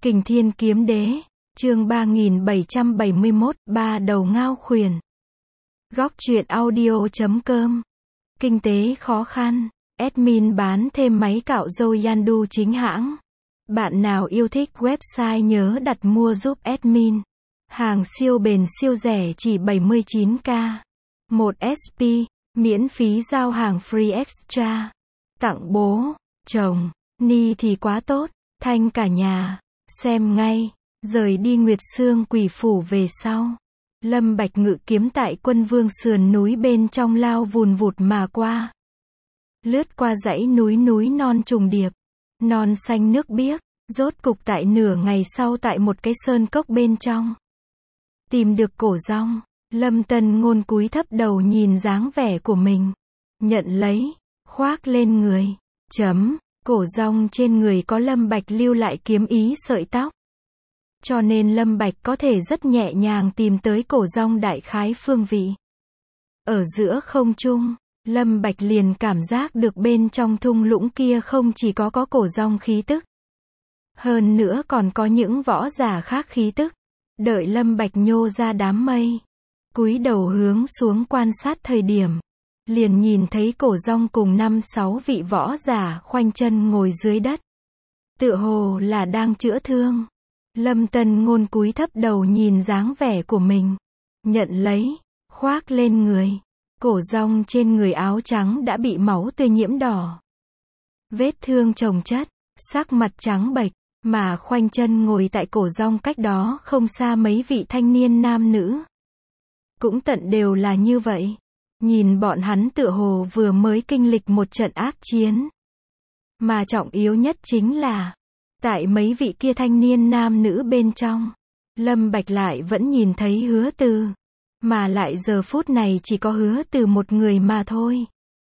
Kình Thiên Kiếm Đế, chương 3771, ba đầu ngao khuyển. Góc truyện audio.com. Kinh tế khó khăn, admin bán thêm máy cạo râu Yandu chính hãng. Bạn nào yêu thích website nhớ đặt mua giúp admin. Hàng siêu bền siêu rẻ chỉ 79k. 1 SP, miễn phí giao hàng free extra. Tặng bố, chồng, ni thì quá tốt, thanh cả nhà. Xem ngay, rời đi Nguyệt Sương Quỷ Phủ về sau. Lâm Bạch ngự kiếm tại Quân Vương sườn núi bên trong lao vùn vụt mà qua. Lướt qua dãy núi non trùng điệp, non xanh nước biếc, rốt cục tại nửa ngày sau tại một cái sơn cốc bên trong. Tìm được cổ rong, Lâm Tân Ngôn cúi thấp đầu nhìn dáng vẻ của mình. Nhận lấy, khoác lên người. Cổ rong trên người có Lâm Bạch lưu lại kiếm ý sợi tóc. Cho nên Lâm Bạch có thể rất nhẹ nhàng tìm tới cổ rong đại khái phương vị. Ở giữa không trung, Lâm Bạch liền cảm giác được bên trong thung lũng kia không chỉ có cổ rong khí tức. Hơn nữa còn có những võ giả khác khí tức. Đợi Lâm Bạch nhô ra đám mây, cúi đầu hướng xuống quan sát thời điểm, liền nhìn thấy cổ rong cùng 5-6 vị võ giả khoanh chân ngồi dưới đất. Tựa hồ là đang chữa thương. Lâm Tân Ngôn cúi thấp đầu nhìn dáng vẻ của mình. Nhận lấy, khoác lên người. Cổ rong trên người áo trắng đã bị máu tươi nhiễm đỏ. Vết thương chồng chất, sắc mặt trắng bệch, mà khoanh chân ngồi tại cổ rong cách đó không xa mấy vị thanh niên nam nữ. Cũng tận đều là như vậy. Nhìn bọn hắn tựa hồ vừa mới kinh lịch một trận ác chiến. Mà trọng yếu nhất chính là, tại mấy vị kia thanh niên nam nữ bên trong, Lâm Bạch lại vẫn nhìn thấy Hứa Từ. Mà lại giờ phút này chỉ có Hứa Từ một người mà thôi.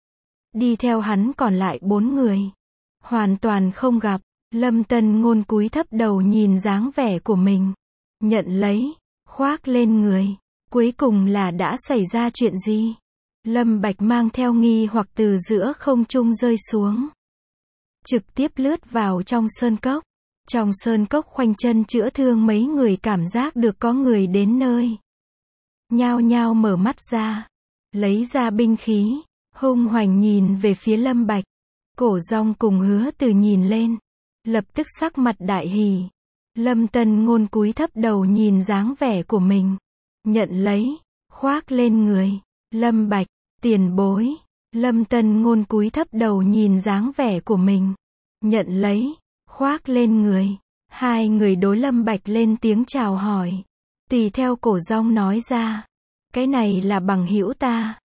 Đi theo hắn còn lại 4 người. Hoàn toàn không gặp. Lâm Tân Ngôn cúi thấp đầu nhìn dáng vẻ của mình. Nhận lấy, khoác lên người. Cuối cùng là đã xảy ra chuyện gì? Lâm Bạch mang theo nghi hoặc từ giữa không trung rơi xuống. Trực tiếp lướt vào trong sơn cốc. Trong sơn cốc khoanh chân chữa thương mấy người cảm giác được có người đến nơi. Nhao nhao mở mắt ra. Lấy ra binh khí. Hung hoành nhìn về phía Lâm Bạch. Cổ rong cùng Hứa Từ nhìn lên. Lập tức sắc mặt đại hỉ. Lâm Tân Ngôn cúi thấp đầu nhìn dáng vẻ của mình. Nhận lấy, khoác lên người. Lâm Bạch, tiền bối. Lâm Tân Ngôn cúi thấp đầu nhìn dáng vẻ của mình. Nhận lấy, khoác lên người. Hai người đối Lâm Bạch lên tiếng chào hỏi. Tùy theo cổ rong nói ra. Cái này là bằng hữu ta.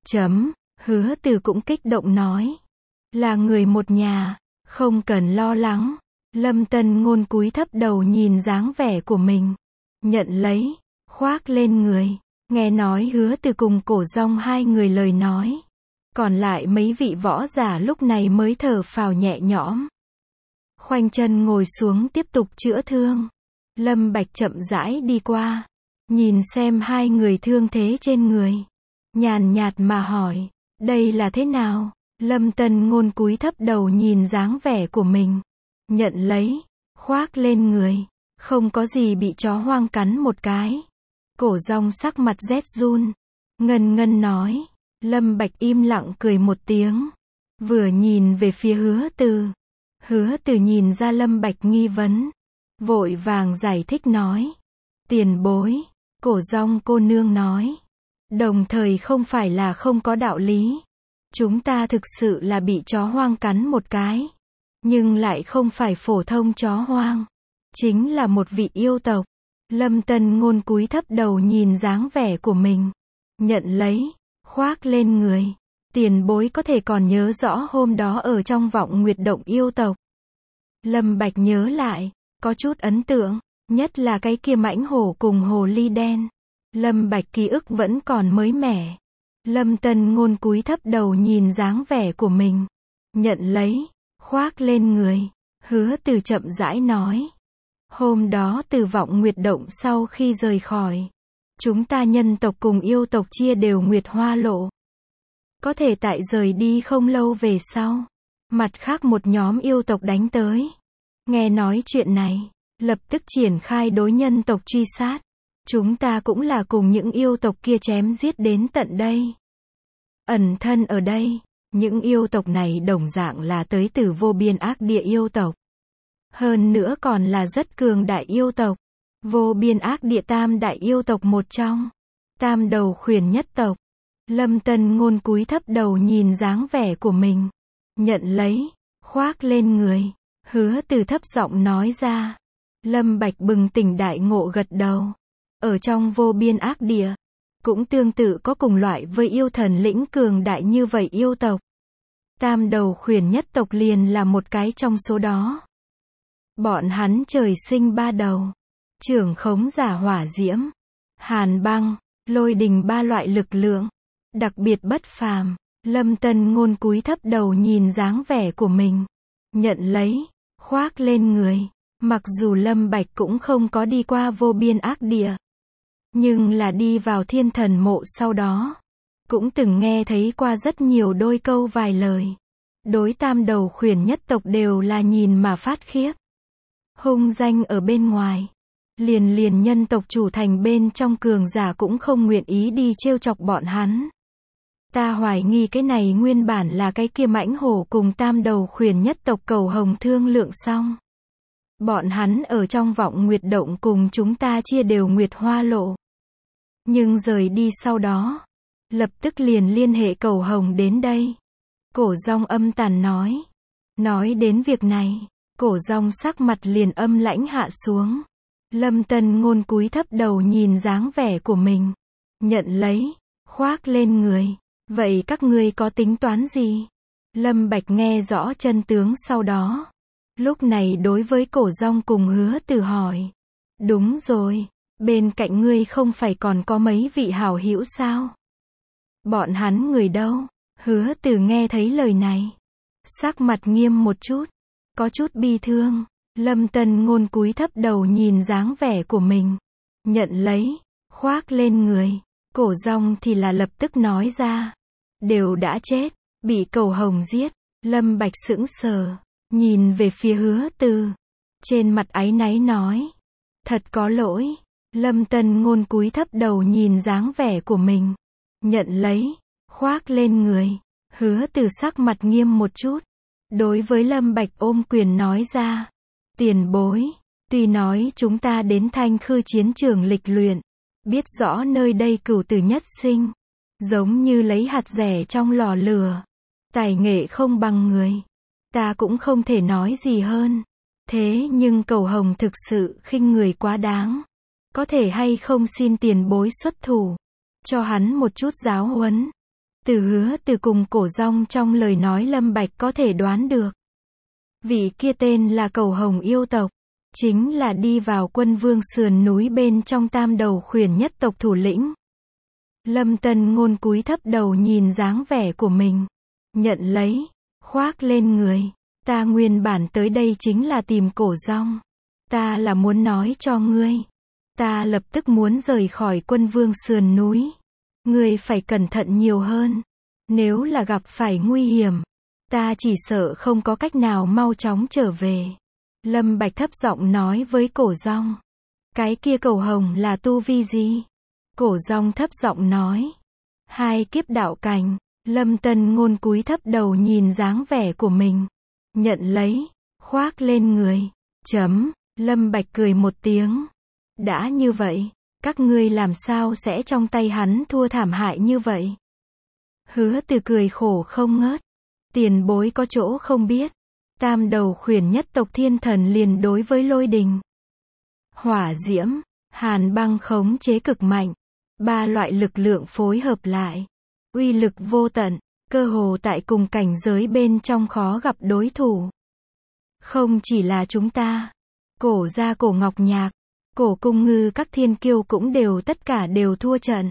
Hứa Từ cũng kích động nói. Là người một nhà, không cần lo lắng. Lâm Tân Ngôn cúi thấp đầu nhìn dáng vẻ của mình. Nhận lấy, khoác lên người. Nghe nói Hứa Từ cùng cổ rong hai người lời nói. Còn lại mấy vị võ giả lúc này mới thở phào nhẹ nhõm. Khoanh chân ngồi xuống tiếp tục chữa thương. Lâm Bạch chậm rãi đi qua. Nhìn xem hai người thương thế trên người. Nhàn nhạt mà hỏi. Đây là thế nào? Lâm Tân Ngôn cúi thấp đầu nhìn dáng vẻ của mình. Nhận lấy, khoác lên người. Không có gì bị chó hoang cắn một cái. Cổ rong sắc mặt rét run. Ngân nói. Lâm Bạch im lặng cười một tiếng. Vừa nhìn về phía Hứa Từ. Hứa Từ nhìn ra Lâm Bạch nghi vấn. Vội vàng giải thích nói. Tiền bối. Cổ rong cô nương nói. Đồng thời không phải là không có đạo lý. Chúng ta thực sự là bị chó hoang cắn một cái. Nhưng lại không phải phổ thông chó hoang. Chính là một vị yêu tộc. Lâm Tân Ngôn cúi thấp đầu nhìn dáng vẻ của mình. Nhận lấy, khoác lên người. Tiền bối có thể còn nhớ rõ hôm đó ở trong Vọng Nguyệt Động yêu tộc. Lâm Bạch nhớ lại, có chút ấn tượng. Nhất là cái kia mãnh hổ cùng hồ ly đen. Lâm Bạch ký ức vẫn còn mới mẻ. Lâm Tân Ngôn cúi thấp đầu nhìn dáng vẻ của mình. Nhận lấy, khoác lên người. Hứa Từ chậm rãi nói. Hôm đó từ Vọng Nguyệt Động sau khi rời khỏi. Chúng ta nhân tộc cùng yêu tộc chia đều Nguyệt Hoa Lộ. Có thể tại rời đi không lâu về sau. Mặt khác một nhóm yêu tộc đánh tới. Nghe nói chuyện này. lập tức triển khai đối nhân tộc truy sát. Chúng ta cũng là cùng những yêu tộc kia chém giết đến tận đây. Ẩn thân ở đây, những yêu tộc này đồng dạng là tới từ vô biên ác địa yêu tộc. Hơn nữa còn là rất cường đại yêu tộc. Vô biên ác địa tam đại yêu tộc một trong. Tam đầu khuyển nhất tộc. Lâm Tân Ngôn cúi thấp đầu nhìn dáng vẻ của mình. Nhận lấy, khoác lên người. Hứa Từ thấp giọng nói ra. Lâm Bạch bừng tỉnh đại ngộ gật đầu. Ở trong vô biên ác địa, cũng tương tự có cùng loại với yêu thần lĩnh cường đại như vậy yêu tộc. Tam đầu khuyển nhất tộc liền là một cái trong số đó. Bọn hắn trời sinh ba đầu. Trưởng khống giả hỏa diễm, hàn băng, lôi đình ba loại lực lượng. Đặc biệt bất phàm. Lâm Tân Ngôn cúi thấp đầu nhìn dáng vẻ của mình. Nhận lấy, khoác lên người. Mặc dù Lâm Bạch cũng không có đi qua vô biên ác địa, nhưng là đi vào thiên thần mộ sau đó, cũng từng nghe thấy qua rất nhiều đôi câu vài lời. Đối tam đầu khuyển nhất tộc đều là nhìn mà phát khiếp. Hung danh ở bên ngoài. Liền nhân tộc chủ thành bên trong cường giả cũng không nguyện ý đi trêu chọc bọn hắn. Ta hoài nghi cái này nguyên bản là cái kia mãnh hổ cùng tam đầu khuyển nhất tộc cầu hồng thương lượng xong. Bọn hắn ở trong vọng nguyệt động cùng chúng ta chia đều nguyệt hoa lộ. Nhưng rời đi sau đó, lập tức liền liên hệ cầu hồng đến đây. Cổ Dòng âm tàn nói. Nói đến việc này, Cổ Dòng sắc mặt liền âm lãnh hạ xuống. Lâm Tân Ngôn cúi thấp đầu nhìn dáng vẻ của mình. Nhận lấy, khoác lên người. Vậy các ngươi có tính toán gì? Lâm Bạch nghe rõ chân tướng sau đó. Lúc này đối với Cổ Dòng cùng Hứa Từ hỏi. Đúng rồi, bên cạnh ngươi không phải còn có mấy vị hảo hữu sao? Bọn hắn người đâu? Hứa Từ nghe thấy lời này, sắc mặt nghiêm một chút, có chút bi thương. Lâm Tân Ngôn cúi thấp đầu nhìn dáng vẻ của mình. Nhận lấy, khoác lên người. Cổ Dòng thì là lập tức nói ra. Đều đã chết, bị cầu hồng giết. Lâm Bạch sững sờ, nhìn về phía Hứa Từ. Trên mặt áy náy nói. Thật có lỗi. Lâm Tân Ngôn cúi thấp đầu nhìn dáng vẻ của mình. Nhận lấy, khoác lên người. Hứa Từ sắc mặt nghiêm một chút. Đối với Lâm Bạch ôm quyền nói ra. Tiền bối, tuy nói chúng ta đến Thanh Khư chiến trường lịch luyện, biết rõ nơi đây cửu tử nhất sinh, giống như lấy hạt rẻ trong lò lửa, tài nghệ không bằng người, ta cũng không thể nói gì hơn. Thế nhưng cầu hồng thực sự khinh người quá đáng, có thể hay không xin tiền bối xuất thủ, cho hắn một chút giáo huấn. Từ Hứa Từ cùng Cổ Dòng trong lời nói Lâm Bạch có thể đoán được. Vị kia tên là cầu hồng yêu tộc, chính là đi vào Quân Vương sườn núi bên trong tam đầu khuyển nhất tộc thủ lĩnh. Lâm Tân Ngôn cúi thấp đầu nhìn dáng vẻ của mình. Nhận lấy, khoác lên người. Ta nguyên bản tới đây chính là tìm Cổ Dòng. Ta là muốn nói cho ngươi. Ta lập tức muốn rời khỏi Quân Vương sườn núi. Ngươi phải cẩn thận nhiều hơn. Nếu là gặp phải nguy hiểm, ta chỉ sợ không có cách nào mau chóng trở về. Lâm Bạch thấp giọng nói với Cổ Dòng. Cái kia cầu hồng là tu vi gì? Cổ Dòng thấp giọng nói. 2 kiếp đạo cảnh. Lâm Tân Ngôn cúi thấp đầu nhìn dáng vẻ của mình. Nhận lấy, khoác lên người. Lâm Bạch cười một tiếng. Đã như vậy, các ngươi làm sao sẽ trong tay hắn thua thảm hại như vậy? Hứa Từ cười khổ không ngớt. Tiền bối có chỗ không biết. Tam đầu khuyển nhất tộc thiên thần liền đối với lôi đình, hỏa diễm, hàn băng khống chế cực mạnh. 3 loại lực lượng phối hợp lại. Uy lực vô tận, cơ hồ tại cùng cảnh giới bên trong khó gặp đối thủ. Không chỉ là chúng ta. Cổ gia Cổ Ngọc Nhạc, Cổ Cung Ngư các thiên kiêu cũng tất cả đều thua trận.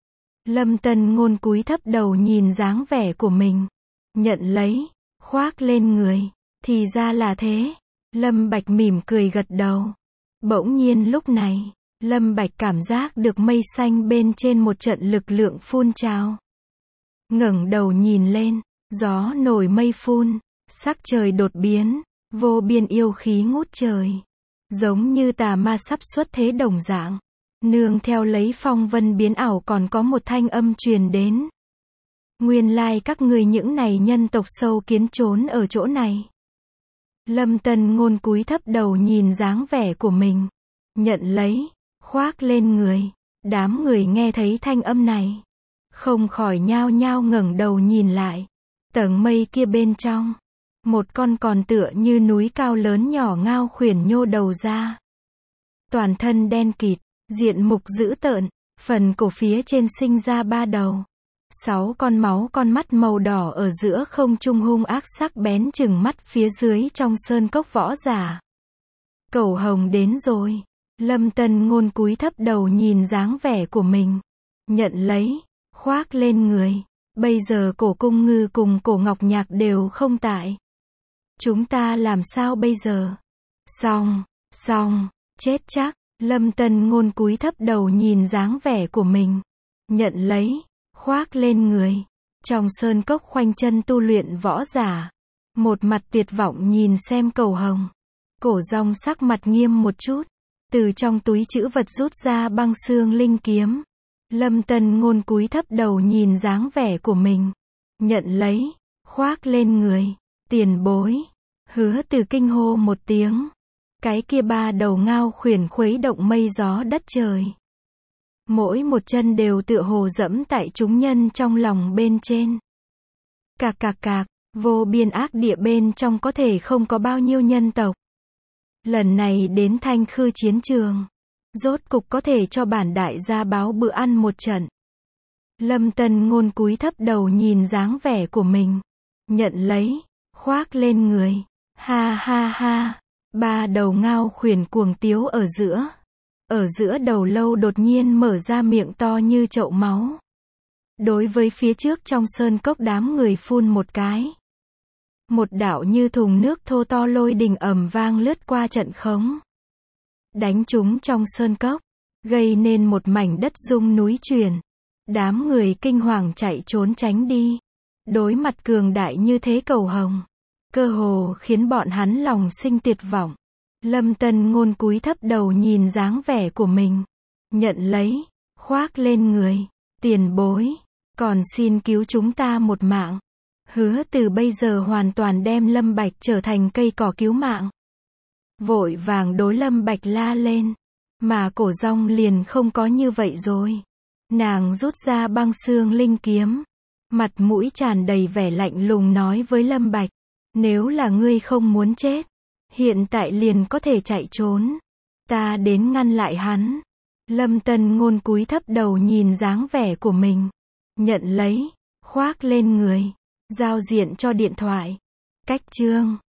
Lâm Tân Ngôn cúi thấp đầu nhìn dáng vẻ của mình. Nhận lấy, khoác lên người. Thì ra là thế. Lâm Bạch mỉm cười gật đầu. Bỗng nhiên lúc này, Lâm Bạch cảm giác được mây xanh bên trên một trận lực lượng phun trào. Ngẩng đầu nhìn lên, gió nổi mây phun, sắc trời đột biến, vô biên yêu khí ngút trời. giống như tà ma sắp xuất thế đồng dạng. Nương theo lấy phong vân biến ảo còn có một thanh âm truyền đến. Nguyên lai các ngươi những này nhân tộc sâu kiến trốn ở chỗ này. Lâm Tân Ngôn cúi thấp đầu nhìn dáng vẻ của mình. Nhận lấy, khoác lên người. Đám người nghe thấy thanh âm này. Không khỏi nhao nhao ngẩng đầu nhìn lại. Tầng mây kia bên trong. Một con còn tựa như núi cao lớn nhỏ ngao khuyển nhô đầu ra. Toàn thân đen kịt, diện mục dữ tợn, phần cổ phía trên sinh ra 3 đầu. 6 con máu con mắt màu đỏ ở giữa không trung hung ác sắc bén chừng mắt phía dưới trong sơn cốc võ giả. Cẩu hồng đến rồi. Lâm Tân Ngôn cúi thấp đầu nhìn dáng vẻ của mình. Nhận lấy, khoác lên người. Bây giờ Cổ Cung Ngư cùng Cổ Ngọc Nhạc đều không tại. Chúng ta làm sao bây giờ? Xong, chết chắc. Lâm Tân Ngôn cúi thấp đầu nhìn dáng vẻ của mình. Nhận lấy, khoác lên người. Trong sơn cốc khoanh chân tu luyện võ giả. Một mặt tuyệt vọng nhìn xem Cẩu Hồng. Cổ Rong sắc mặt nghiêm một chút. Từ trong túi trữ vật rút ra băng xương linh kiếm. Lâm Tân Ngôn cúi thấp đầu nhìn dáng vẻ của mình. Nhận lấy, khoác lên người. Tiền bối. Hứa Từ kinh hô một tiếng. Cái kia 3 đầu ngao khuyển khuấy động mây gió đất trời. Mỗi một chân đều tựa hồ dẫm tại chúng nhân trong lòng bên trên. Cạc cạc cạc, vô biên ác địa bên trong có thể không có bao nhiêu nhân tộc. Lần này đến Thanh Khư chiến trường. Rốt cục có thể cho bản đại gia báo bữa ăn một trận. Lâm Tân Ngôn cúi thấp đầu nhìn dáng vẻ của mình. Nhận lấy, khoác lên người. Ha ha ha. 3 đầu ngao khuyển cuồng tiếu ở giữa. Ở giữa đầu lâu đột nhiên mở ra miệng to như chậu máu. Đối với phía trước trong sơn cốc đám người phun một cái. Một đạo như thùng nước thô to lôi đình ầm vang lướt qua trận khống. Đánh chúng trong sơn cốc. Gây nên một mảnh đất rung núi chuyển. Đám người kinh hoàng chạy trốn tránh đi. Đối mặt cường đại như thế Cẩu Hồng. Cơ hồ khiến bọn hắn lòng sinh tuyệt vọng. Lâm Tân Ngôn cúi thấp đầu nhìn dáng vẻ của mình. Nhận lấy, khoác lên người. Tiền bối, còn xin cứu chúng ta một mạng. Hứa Từ bây giờ hoàn toàn đem Lâm Bạch trở thành cây cỏ cứu mạng. Vội vàng đối Lâm Bạch la lên. Mà Cổ Rong liền không có như vậy rồi. Nàng rút ra băng xương linh kiếm. Mặt mũi tràn đầy vẻ lạnh lùng nói với Lâm Bạch. Nếu là ngươi không muốn chết, hiện tại liền có thể chạy trốn. Ta đến ngăn lại hắn. Lâm Tân Ngôn cúi thấp đầu nhìn dáng vẻ của mình. Nhận lấy, khoác lên người. Giao diện cho điện thoại. Cách chương